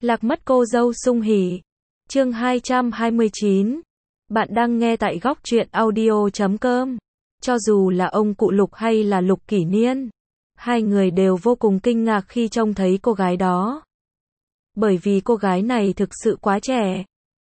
Lạc mất cô dâu sung hỉ. Chương 229. Bạn đang nghe tại góc truyện audio.com. Cho dù là ông cụ Lục hay là Lục Kỷ Niên, hai người đều vô cùng kinh ngạc khi trông thấy cô gái đó. Bởi vì cô gái này thực sự quá trẻ.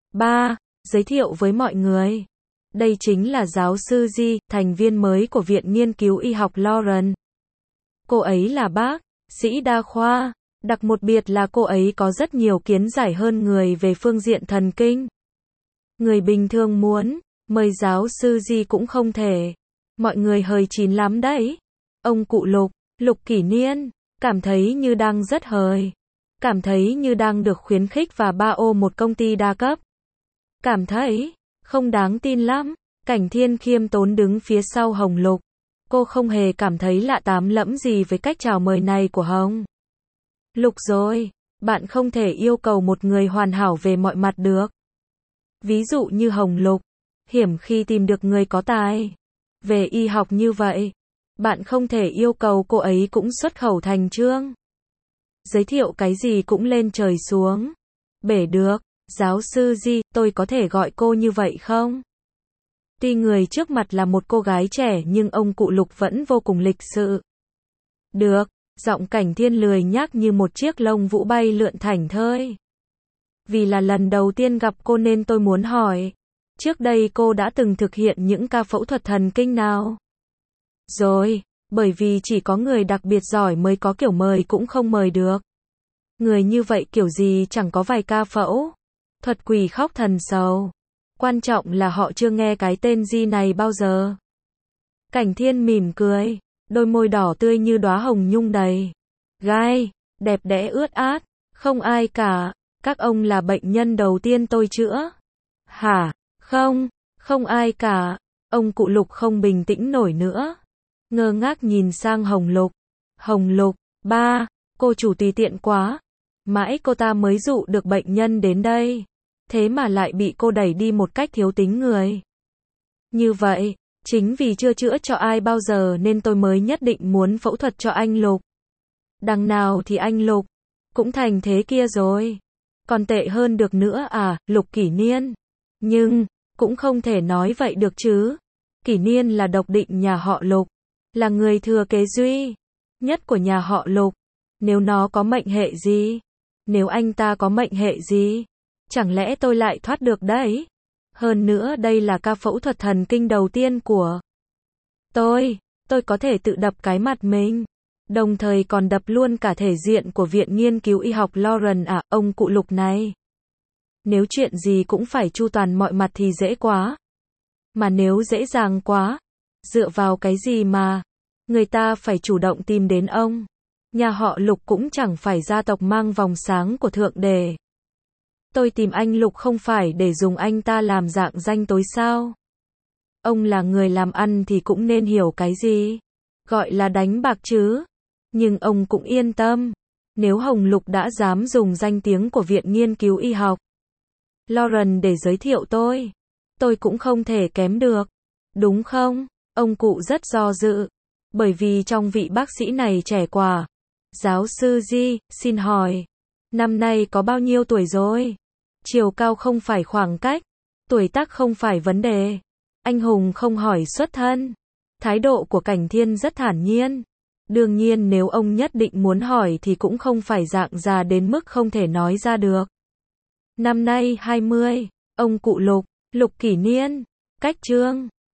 Giới thiệu với mọi người. Đây chính là giáo sư Ji, thành viên mới của Viện Nghiên cứu Y học Lauren. Cô ấy là bác sĩ đa khoa. Đặc một biệt là cô ấy có rất nhiều kiến giải hơn người về phương diện thần kinh. Người bình thường muốn mời giáo sư Ji cũng không thể. Mọi người hơi chín lắm đấy. Ông cụ Lục, Lục Kỷ Niên, cảm thấy như đang rất hời. Cảm thấy như đang được khuyến khích và bao một công ty đa cấp. Cảm thấy không đáng tin lắm. Cảnh Thiên khiêm tốn đứng phía sau Hồng Lục. Cô không hề cảm thấy lạ tám lẫm gì với cách chào mời này của Hồng Lục rồi. Bạn không thể yêu cầu một người hoàn hảo về mọi mặt được. Ví dụ như Hồng Lục, hiểm khi tìm được người có tài về y học như vậy. Bạn không thể yêu cầu cô ấy cũng xuất khẩu thành chương. Giới thiệu cái gì cũng lên trời xuống bể được. Giáo sư Ji, tôi có thể gọi cô như vậy không? Tuy người trước mặt là một cô gái trẻ nhưng ông cụ Lục vẫn vô cùng lịch sự. Được. Giọng Cảnh Thiên lười nhác như một chiếc lông vũ bay lượn thảnh thơi. Vì là lần đầu tiên gặp cô nên tôi muốn hỏi. Trước đây cô đã từng thực hiện những ca phẫu thuật thần kinh nào? Rồi, bởi vì chỉ có người đặc biệt giỏi mới có kiểu mời cũng không mời được. Người như vậy kiểu gì chẳng có vài ca phẫu thuật quỷ khóc thần sầu. Quan trọng là họ chưa nghe cái tên Ji này bao giờ. Cảnh Thiên mỉm cười. Đôi môi đỏ tươi như đóa hồng nhung đầy gai, đẹp đẽ ướt át, không ai cả. Các ông là bệnh nhân đầu tiên tôi chữa. Hả? Không ai cả. Ông cụ Lục không bình tĩnh nổi nữa. Ngơ ngác nhìn sang Hồng Lục. Hồng Lục, cô chủ tùy tiện quá. Mãi cô ta mới dụ được bệnh nhân đến đây. Thế mà lại bị cô đẩy đi một cách thiếu tính người. Như vậy. Chính vì chưa chữa cho ai bao giờ nên tôi mới nhất định muốn phẫu thuật cho anh Lục. Đằng nào thì anh Lục cũng thành thế kia rồi. Còn tệ hơn được nữa à, Lục Kỷ Niên. Nhưng, cũng không thể nói vậy được chứ. Kỷ Niên là độc định nhà họ Lục. Là người thừa kế duy nhất của nhà họ Lục. Nếu nó có mệnh hệ gì? Nếu anh ta có mệnh hệ gì? Chẳng lẽ tôi lại thoát được đấy? Hơn nữa đây là ca phẫu thuật thần kinh đầu tiên của tôi có thể tự đập cái mặt mình, đồng thời còn đập luôn cả thể diện của Viện Nghiên cứu Y học Lauren à, ông cụ Lục này. Nếu chuyện gì cũng phải chu toàn mọi mặt thì dễ quá. Mà nếu dễ dàng quá, dựa vào cái gì mà người ta phải chủ động tìm đến ông? Nhà họ Lục cũng chẳng phải gia tộc mang vòng sáng của Thượng Đế. Tôi tìm anh Lục không phải để dùng anh ta làm dạng danh tối sao? Ông là người làm ăn thì cũng nên hiểu cái gì gọi là đánh bạc chứ. Nhưng ông cũng yên tâm. Nếu Hồng Lục đã dám dùng danh tiếng của Viện Nghiên cứu Y học Lauren để giới thiệu tôi cũng không thể kém được. Đúng không? Ông cụ rất do dự. Bởi vì trong vị bác sĩ này trẻ quá. Giáo sư Ji, xin hỏi. Năm nay có bao nhiêu tuổi rồi? Chiều cao không phải khoảng cách. Tuổi tác không phải vấn đề. Anh hùng không hỏi xuất thân. Thái độ của Cảnh Thiên rất thản nhiên. Đương nhiên nếu ông nhất định muốn hỏi thì cũng không phải dạng già đến mức không thể nói ra được. Năm nay 20. Ông cụ Lục, Lục Kỷ Niên. Cách chương